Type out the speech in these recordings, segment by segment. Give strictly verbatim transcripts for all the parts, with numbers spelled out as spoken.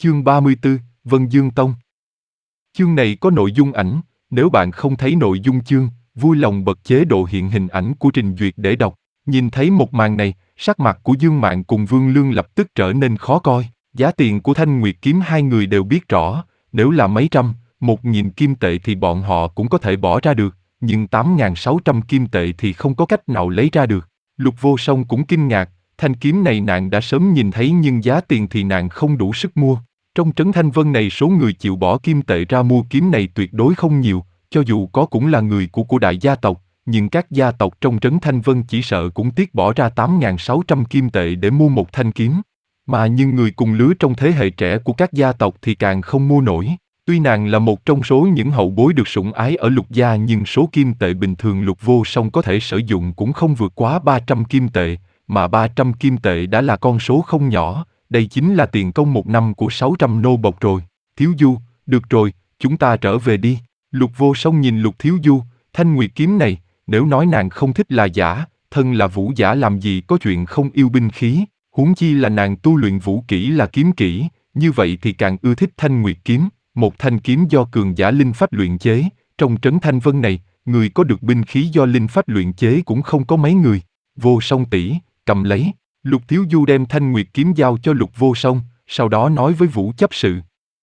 Chương ba mươi tư, Vân Dương Tông. Chương này có nội dung ảnh, nếu bạn không thấy nội dung chương, vui lòng bật chế độ hiện hình ảnh của trình duyệt để đọc. Nhìn thấy một màn này, sắc mặt của Dương Mạn cùng Vương Lương lập tức trở nên khó coi. Giá tiền của Thanh Nguyệt kiếm hai người đều biết rõ, nếu là mấy trăm, một nghìn kim tệ thì bọn họ cũng có thể bỏ ra được, nhưng tám nghìn sáu trăm kim tệ thì không có cách nào lấy ra được. Lục Vô Song cũng kinh ngạc, thanh kiếm này nàng đã sớm nhìn thấy nhưng giá tiền thì nàng không đủ sức mua. Trong trấn Thanh Vân này số người chịu bỏ kim tệ ra mua kiếm này tuyệt đối không nhiều, cho dù có cũng là người của của đại gia tộc, nhưng các gia tộc trong trấn Thanh Vân chỉ sợ cũng tiếc bỏ ra tám nghìn sáu trăm kim tệ để mua một thanh kiếm. Mà nhưng người cùng lứa trong thế hệ trẻ của các gia tộc thì càng không mua nổi. Tuy nàng là một trong số những hậu bối được sủng ái ở Lục gia nhưng số kim tệ bình thường Lục Vô Song có thể sử dụng cũng không vượt quá ba trăm kim tệ, mà ba trăm kim tệ đã là con số không nhỏ. Đây chính là tiền công một năm của sáu trăm nô bộc rồi. Thiếu Du, được rồi, chúng ta trở về đi. Lục Vô Song nhìn Lục Thiếu Du, thanh nguyệt kiếm này, nếu nói nàng không thích là giả, thân là vũ giả làm gì có chuyện không yêu binh khí, huống chi là nàng tu luyện vũ kỹ là kiếm kỹ, như vậy thì càng ưa thích thanh nguyệt kiếm, một thanh kiếm do cường giả linh phách luyện chế. Trong trấn Thanh Vân này, người có được binh khí do linh phách luyện chế cũng không có mấy người. Vô Song tỷ, cầm lấy. Lục Thiếu Du đem thanh nguyệt kiếm giao cho Lục Vô Song, sau đó nói với Vũ chấp sự.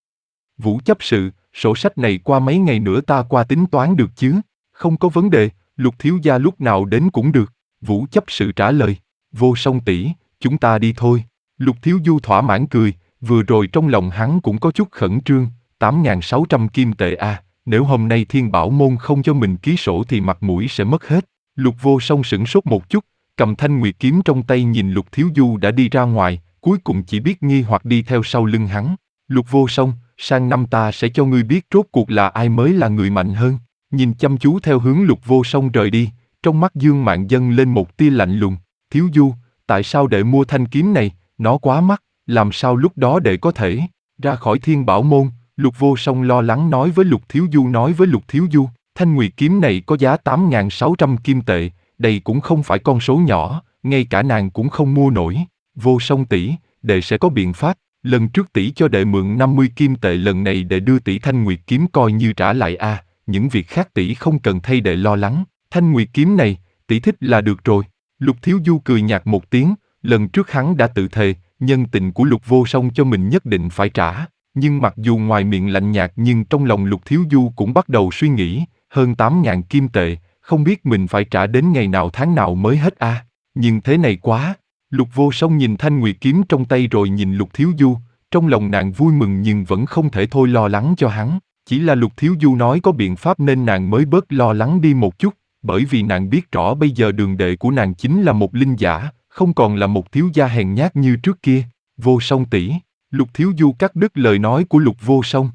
Vũ chấp sự, sổ sách này qua mấy ngày nữa ta qua tính toán được chứ? Không có vấn đề, Lục thiếu gia lúc nào đến cũng được. Vũ chấp sự trả lời. Vô Song tỷ, chúng ta đi thôi. Lục Thiếu Du thỏa mãn cười, vừa rồi trong lòng hắn cũng có chút khẩn trương, tám nghìn sáu trăm kim tệ a, à, nếu hôm nay Thiên Bảo môn không cho mình ký sổ thì mặt mũi sẽ mất hết. Lục Vô Song sửng sốt một chút, cầm thanh nguyệt kiếm trong tay nhìn Lục Thiếu Du đã đi ra ngoài, cuối cùng chỉ biết nghi hoặc đi theo sau lưng hắn. Lục Vô Song, sang năm ta sẽ cho ngươi biết rốt cuộc là ai mới là người mạnh hơn. Nhìn chăm chú theo hướng Lục Vô Song rời đi, trong mắt Dương Mạn dâng lên một tia lạnh lùng. Thiếu Du, tại sao đệ mua thanh kiếm này, nó quá mắc, làm sao lúc đó đệ có thể ra khỏi Thiên Bảo môn? Lục Vô Song lo lắng nói với Lục Thiếu Du nói với Lục Thiếu Du, thanh nguyệt kiếm này có giá tám nghìn sáu trăm kim tệ, đây cũng không phải con số nhỏ, ngay cả nàng cũng không mua nổi. Vô Song tỷ, đệ sẽ có biện pháp. Lần trước tỷ cho đệ mượn năm mươi kim tệ, lần này đệ đưa tỷ thanh nguyệt kiếm coi như trả lại a. À, những việc khác tỷ không cần thay đệ lo lắng. Thanh nguyệt kiếm này, tỷ thích là được rồi. Lục Thiếu Du cười nhạt một tiếng, lần trước hắn đã tự thề, nhân tình của Lục Vô Song cho mình nhất định phải trả. Nhưng mặc dù ngoài miệng lạnh nhạt nhưng trong lòng Lục Thiếu Du cũng bắt đầu suy nghĩ, hơn tám nghìn kim tệ, không biết mình phải trả đến ngày nào tháng nào mới hết a. À. Nhưng thế này quá. Lục Vô Song nhìn thanh nguyệt kiếm trong tay rồi nhìn Lục Thiếu Du, trong lòng nàng vui mừng nhưng vẫn không thể thôi lo lắng cho hắn. Chỉ là Lục Thiếu Du nói có biện pháp nên nàng mới bớt lo lắng đi một chút, bởi vì nàng biết rõ bây giờ đường đệ của nàng chính là một linh giả, không còn là một thiếu gia hèn nhát như trước kia. Vô Song tỷ, Lục Thiếu Du cắt đứt lời nói của Lục Vô Song.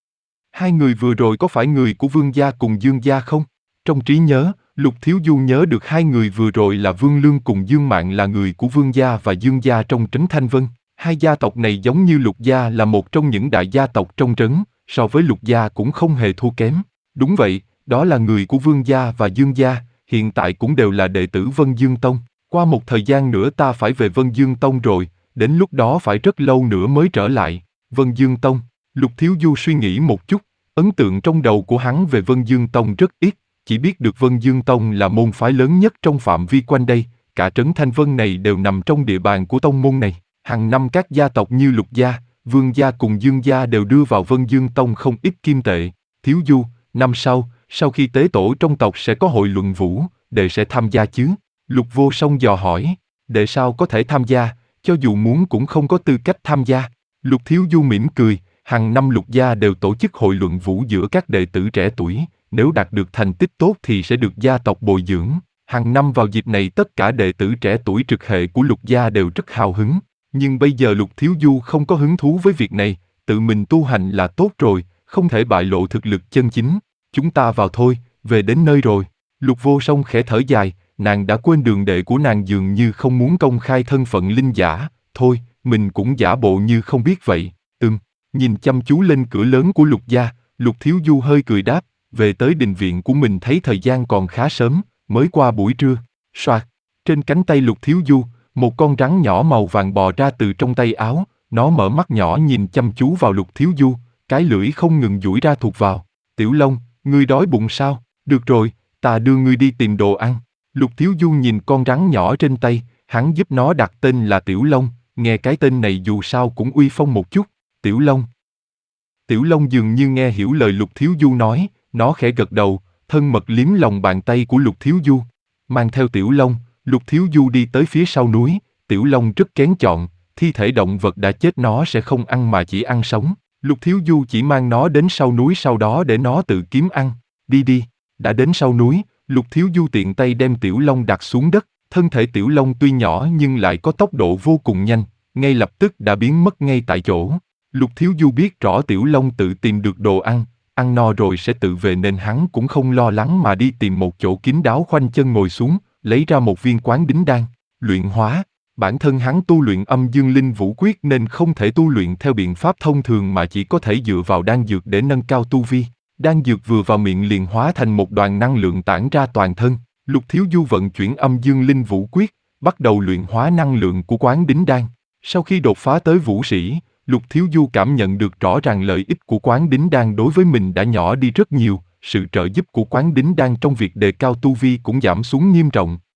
Hai người vừa rồi có phải người của Vương gia cùng Dương gia không? Trong trí nhớ, Lục Thiếu Du nhớ được hai người vừa rồi là Vương Lương cùng Dương Mạn là người của Vương gia và Dương gia trong trấn Thanh Vân. Hai gia tộc này giống như Lục gia là một trong những đại gia tộc trong trấn, so với Lục gia cũng không hề thua kém. Đúng vậy, đó là người của Vương gia và Dương gia, hiện tại cũng đều là đệ tử Vân Dương Tông. Qua một thời gian nữa ta phải về Vân Dương Tông rồi, đến lúc đó phải rất lâu nữa mới trở lại. Vân Dương Tông, Lục Thiếu Du suy nghĩ một chút, ấn tượng trong đầu của hắn về Vân Dương Tông rất ít. Chỉ biết được Vân Dương Tông là môn phái lớn nhất trong phạm vi quanh đây, cả trấn Thanh Vân này đều nằm trong địa bàn của tông môn này. Hàng năm các gia tộc như Lục gia, Vương gia cùng Dương gia đều đưa vào Vân Dương Tông không ít kim tệ. Thiếu Du, năm sau, sau khi tế tổ trong tộc sẽ có hội luận vũ, đệ sẽ tham gia chứ? Lục Vô Song dò hỏi. Đệ sao có thể tham gia, cho dù muốn cũng không có tư cách tham gia. Lục Thiếu Du mỉm cười, hàng năm Lục gia đều tổ chức hội luận vũ giữa các đệ tử trẻ tuổi. Nếu đạt được thành tích tốt thì sẽ được gia tộc bồi dưỡng. Hàng năm vào dịp này tất cả đệ tử trẻ tuổi trực hệ của Lục gia đều rất hào hứng. Nhưng bây giờ Lục Thiếu Du không có hứng thú với việc này, tự mình tu hành là tốt rồi, không thể bại lộ thực lực chân chính. Chúng ta vào thôi, về đến nơi rồi. Lục Vô Song khẽ thở dài, nàng đã quên đường đệ của nàng dường như không muốn công khai thân phận linh giả. Thôi, mình cũng giả bộ như không biết vậy. Ừm, nhìn chăm chú lên cửa lớn của Lục gia, Lục Thiếu Du hơi cười đáp. Về tới đình viện của mình thấy thời gian còn khá sớm, mới qua buổi trưa. Soạt, trên cánh tay Lục Thiếu Du, một con rắn nhỏ màu vàng bò ra từ trong tay áo, Nó mở mắt nhỏ nhìn chăm chú vào Lục Thiếu Du, cái lưỡi không ngừng duỗi ra thụt vào. Tiểu Long, ngươi đói bụng sao? Được rồi, ta đưa ngươi đi tìm đồ ăn. Lục Thiếu Du nhìn con rắn nhỏ trên tay, hắn giúp nó đặt tên là Tiểu Long, nghe cái tên này dù sao cũng uy phong một chút. Tiểu Long. Tiểu Long dường như nghe hiểu lời Lục Thiếu Du nói, nó khẽ gật đầu, thân mật liếm lòng bàn tay của Lục Thiếu Du. Mang theo Tiểu Long, Lục Thiếu Du đi tới phía sau núi. Tiểu Long rất kén chọn, thi thể động vật đã chết nó sẽ không ăn mà chỉ ăn sống. Lục Thiếu Du chỉ mang nó đến sau núi sau đó để nó tự kiếm ăn. Đi đi. Đã đến sau núi, Lục Thiếu Du tiện tay đem Tiểu Long đặt xuống đất. Thân thể Tiểu Long tuy nhỏ nhưng lại có tốc độ vô cùng nhanh, ngay lập tức đã biến mất ngay tại chỗ. Lục Thiếu Du biết rõ Tiểu Long tự tìm được đồ ăn, ăn no rồi sẽ tự về nên hắn cũng không lo lắng mà đi tìm một chỗ kín đáo khoanh chân ngồi xuống, lấy ra một viên quán đính đan, luyện hóa. Bản thân hắn tu luyện âm dương linh vũ quyết nên không thể tu luyện theo biện pháp thông thường mà chỉ có thể dựa vào đan dược để nâng cao tu vi. Đan dược vừa vào miệng liền hóa thành một đoàn năng lượng tản ra toàn thân. Lục Thiếu Du vận chuyển âm dương linh vũ quyết, bắt đầu luyện hóa năng lượng của quán đính đan. Sau khi đột phá tới vũ sĩ, Lục Thiếu Du cảm nhận được rõ ràng lợi ích của quán đính đan đối với mình đã nhỏ đi rất nhiều, sự trợ giúp của quán đính đan trong việc đề cao tu vi cũng giảm xuống nghiêm trọng.